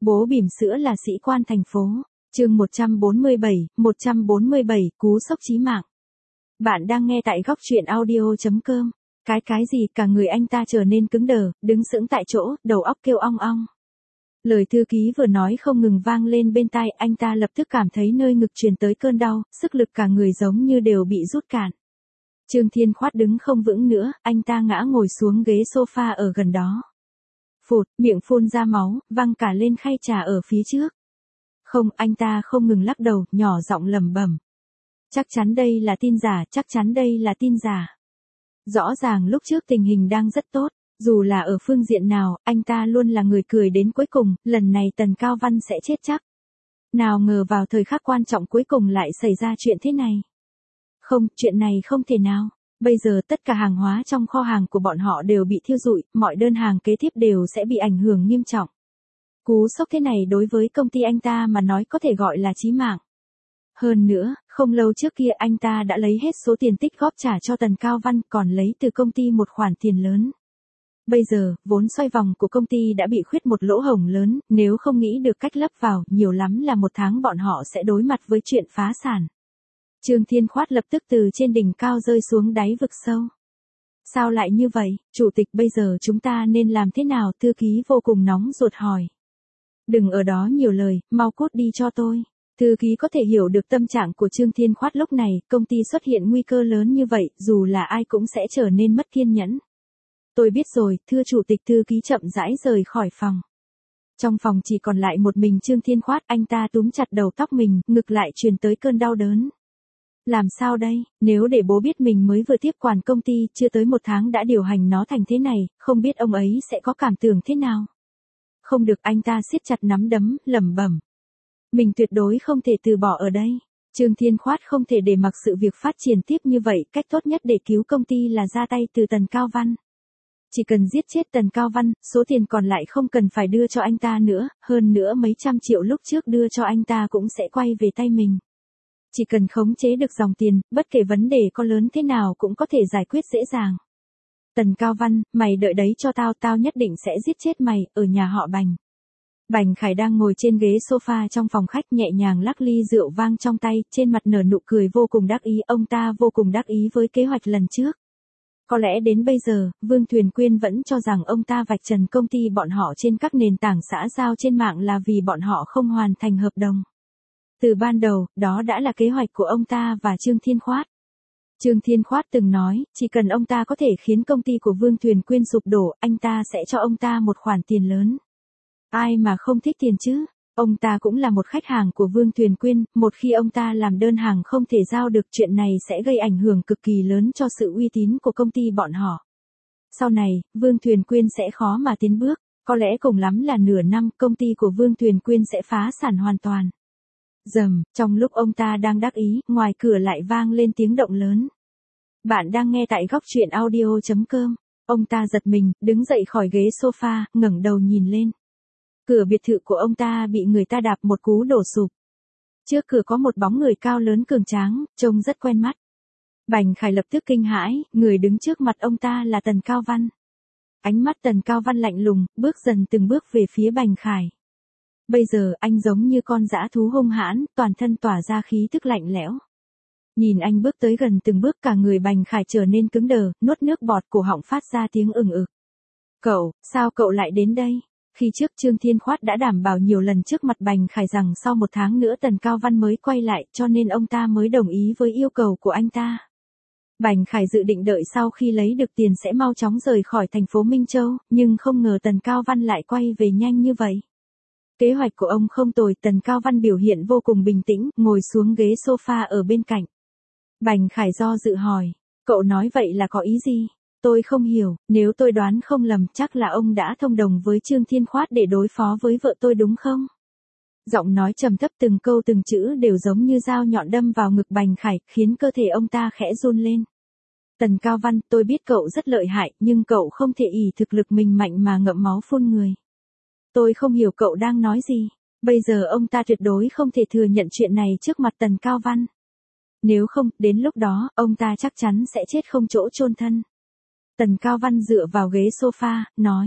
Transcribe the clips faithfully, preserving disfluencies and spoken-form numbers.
Bố bỉm sữa là sĩ quan thành phố. Chương một trăm bốn mươi bảy, một trăm bốn mươi bảy, cú sốc chí mạng. Bạn đang nghe tại góc truyện audio chấm com. Cái cái gì, cả người anh ta trở nên cứng đờ, đứng sững tại chỗ, đầu óc kêu ong ong. Lời thư ký vừa nói không ngừng vang lên bên tai, anh ta lập tức cảm thấy nơi ngực truyền tới cơn đau, sức lực cả người giống như đều bị rút cạn. Trương Thiên Khoát đứng không vững nữa, anh ta ngã ngồi xuống ghế sofa ở gần đó. Phụt, miệng phun ra máu, văng cả lên khay trà ở phía trước. Không, anh ta không ngừng lắc đầu, nhỏ giọng lẩm bẩm. Chắc chắn đây là tin giả, chắc chắn đây là tin giả. Rõ ràng lúc trước tình hình đang rất tốt, dù là ở phương diện nào, anh ta luôn là người cười đến cuối cùng, lần này Tần Cao Văn sẽ chết chắc. Nào ngờ vào thời khắc quan trọng cuối cùng lại xảy ra chuyện thế này. Không, chuyện này không thể nào. Bây giờ tất cả hàng hóa trong kho hàng của bọn họ đều bị thiêu rụi, mọi đơn hàng kế tiếp đều sẽ bị ảnh hưởng nghiêm trọng. Cú sốc thế này đối với công ty anh ta mà nói có thể gọi là chí mạng. Hơn nữa, không lâu trước kia anh ta đã lấy hết số tiền tích góp trả cho Tần Cao Văn, còn lấy từ công ty một khoản tiền lớn. Bây giờ, vốn xoay vòng của công ty đã bị khuyết một lỗ hổng lớn, nếu không nghĩ được cách lấp vào, nhiều lắm là một tháng bọn họ sẽ đối mặt với chuyện phá sản. Trương Thiên Khoát lập tức từ trên đỉnh cao rơi xuống đáy vực sâu. Sao lại như vậy, chủ tịch, bây giờ chúng ta nên làm thế nào? Thư ký vô cùng nóng ruột hỏi. Đừng ở đó nhiều lời, mau cút đi cho tôi. Thư ký có thể hiểu được tâm trạng của Trương Thiên Khoát lúc này, công ty xuất hiện nguy cơ lớn như vậy, dù là ai cũng sẽ trở nên mất kiên nhẫn. Tôi biết rồi, thưa chủ tịch. Thư ký chậm rãi rời khỏi phòng. Trong phòng chỉ còn lại một mình Trương Thiên Khoát, anh ta túm chặt đầu tóc mình, ngực lại truyền tới cơn đau đớn. Làm sao đây, nếu để bố biết mình mới vừa tiếp quản công ty, chưa tới một tháng đã điều hành nó thành thế này, không biết ông ấy sẽ có cảm tưởng thế nào. Không được, anh ta siết chặt nắm đấm, lẩm bẩm. Mình tuyệt đối không thể từ bỏ ở đây. Trương Thiên Khoát không thể để mặc sự việc phát triển tiếp như vậy, cách tốt nhất để cứu công ty là ra tay từ Tần Cao Văn. Chỉ cần giết chết Tần Cao Văn, số tiền còn lại không cần phải đưa cho anh ta nữa, hơn nữa mấy trăm triệu lúc trước đưa cho anh ta cũng sẽ quay về tay mình. Chỉ cần khống chế được dòng tiền, bất kể vấn đề có lớn thế nào cũng có thể giải quyết dễ dàng. Tần Cao Văn, mày đợi đấy cho tao, tao nhất định sẽ giết chết mày, ở nhà họ Bành. Bành Khải đang ngồi trên ghế sofa trong phòng khách, nhẹ nhàng lắc ly rượu vang trong tay, trên mặt nở nụ cười vô cùng đắc ý, ông ta vô cùng đắc ý với kế hoạch lần trước. Có lẽ đến bây giờ, Vương Thuyền Quyên vẫn cho rằng ông ta vạch trần công ty bọn họ trên các nền tảng xã giao trên mạng là vì bọn họ không hoàn thành hợp đồng. Từ ban đầu, đó đã là kế hoạch của ông ta và Trương Thiên Khoát. Trương Thiên Khoát từng nói, chỉ cần ông ta có thể khiến công ty của Vương Thuyền Quyên sụp đổ, anh ta sẽ cho ông ta một khoản tiền lớn. Ai mà không thích tiền chứ? Ông ta cũng là một khách hàng của Vương Thuyền Quyên, một khi ông ta làm đơn hàng không thể giao được, chuyện này sẽ gây ảnh hưởng cực kỳ lớn cho sự uy tín của công ty bọn họ. Sau này, Vương Thuyền Quyên sẽ khó mà tiến bước, có lẽ cùng lắm là nửa năm, công ty của Vương Thuyền Quyên sẽ phá sản hoàn toàn. Rầm, trong lúc ông ta đang đắc ý, ngoài cửa lại vang lên tiếng động lớn. Bạn đang nghe tại góc truyện audio chấm com. Ông ta giật mình, đứng dậy khỏi ghế sofa, ngẩng đầu nhìn lên. Cửa biệt thự của ông ta bị người ta đạp một cú đổ sụp. Trước cửa có một bóng người cao lớn cường tráng, trông rất quen mắt. Bành Khải lập tức kinh hãi, người đứng trước mặt ông ta là Tần Cao Văn. Ánh mắt Tần Cao Văn lạnh lùng, bước dần từng bước về phía Bành Khải. Bây giờ anh giống như con dã thú hung hãn, toàn thân tỏa ra khí tức lạnh lẽo. Nhìn anh bước tới gần từng bước, cả người Bành Khải trở nên cứng đờ, nuốt nước bọt, cổ họng phát ra tiếng ừng ực. Cậu, sao cậu lại đến đây? Khi trước Trương Thiên Khoát đã đảm bảo nhiều lần trước mặt Bành Khải rằng sau một tháng nữa Tần Cao Văn mới quay lại, cho nên ông ta mới đồng ý với yêu cầu của anh ta. Bành Khải dự định đợi sau khi lấy được tiền sẽ mau chóng rời khỏi thành phố Minh Châu, nhưng không ngờ Tần Cao Văn lại quay về nhanh như vậy. Kế hoạch của ông không tồi, Tần Cao Văn biểu hiện vô cùng bình tĩnh, ngồi xuống ghế sofa ở bên cạnh. Bành Khải do dự hỏi, cậu nói vậy là có ý gì? Tôi không hiểu, nếu tôi đoán không lầm chắc là ông đã thông đồng với Trương Thiên Khoát để đối phó với vợ tôi đúng không? Giọng nói trầm thấp, từng câu từng chữ đều giống như dao nhọn đâm vào ngực Bành Khải, khiến cơ thể ông ta khẽ run lên. Tần Cao Văn, tôi biết cậu rất lợi hại, nhưng cậu không thể ỷ thực lực mình mạnh mà ngậm máu phun người. Tôi không hiểu cậu đang nói gì. Bây giờ ông ta tuyệt đối không thể thừa nhận chuyện này trước mặt Tần Cao Văn. Nếu không, đến lúc đó, ông ta chắc chắn sẽ chết không chỗ chôn thân. Tần Cao Văn dựa vào ghế sofa, nói.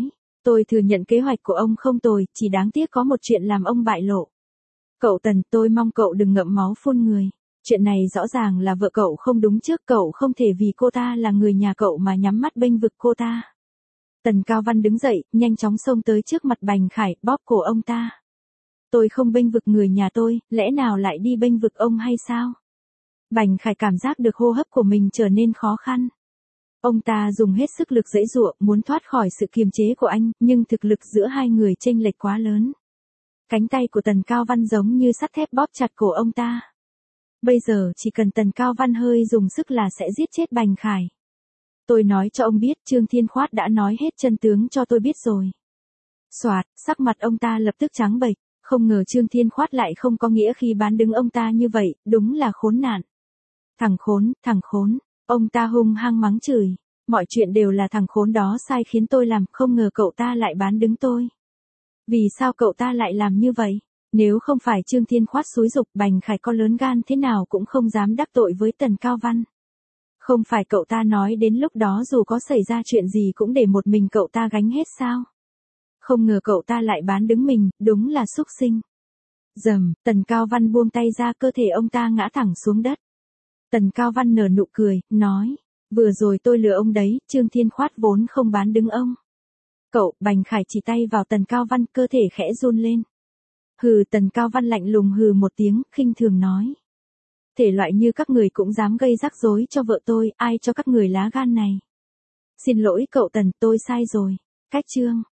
Tôi thừa nhận kế hoạch của ông không tồi, chỉ đáng tiếc có một chuyện làm ông bại lộ. Cậu Tần, tôi mong cậu đừng ngậm máu phun người. Chuyện này rõ ràng là vợ cậu không đúng trước, cậu không thể vì cô ta là người nhà cậu mà nhắm mắt bênh vực cô ta. Tần Cao Văn đứng dậy, nhanh chóng xông tới trước mặt Bành Khải, bóp cổ ông ta. Tôi không bênh vực người nhà tôi, lẽ nào lại đi bênh vực ông hay sao? Bành Khải cảm giác được hô hấp của mình trở nên khó khăn. Ông ta dùng hết sức lực giãy giụa, muốn thoát khỏi sự kiềm chế của anh, nhưng thực lực giữa hai người chênh lệch quá lớn. Cánh tay của Tần Cao Văn giống như sắt thép bóp chặt cổ ông ta. Bây giờ chỉ cần Tần Cao Văn hơi dùng sức là sẽ giết chết Bành Khải. Tôi nói cho ông biết, Trương Thiên Khoát đã nói hết chân tướng cho tôi biết rồi. Soạt, sắc mặt ông ta lập tức trắng bệch, không ngờ Trương Thiên Khoát lại không có nghĩa khi bán đứng ông ta như vậy, đúng là khốn nạn. Thằng khốn, thằng khốn, ông ta hung hăng mắng chửi, mọi chuyện đều là thằng khốn đó sai khiến tôi làm, không ngờ cậu ta lại bán đứng tôi. Vì sao cậu ta lại làm như vậy? Nếu không phải Trương Thiên Khoát xúi giục, Bành Khải có lớn gan thế nào cũng không dám đắc tội với Tần Cao Văn. Không phải cậu ta nói đến lúc đó dù có xảy ra chuyện gì cũng để một mình cậu ta gánh hết sao? Không ngờ cậu ta lại bán đứng mình, đúng là súc sinh. Dầm, Tần Cao Văn buông tay ra, cơ thể ông ta ngã thẳng xuống đất. Tần Cao Văn nở nụ cười, nói, vừa rồi tôi lừa ông đấy, Trương Thiên Khoát vốn không bán đứng ông. Cậu, Bành Khải chỉ tay vào Tần Cao Văn, cơ thể khẽ run lên. Hừ, Tần Cao Văn lạnh lùng hừ một tiếng, khinh thường nói. Thể loại như các người cũng dám gây rắc rối cho vợ tôi, ai cho các người lá gan này? Xin lỗi cậu Tần, tôi sai rồi. Cách chương.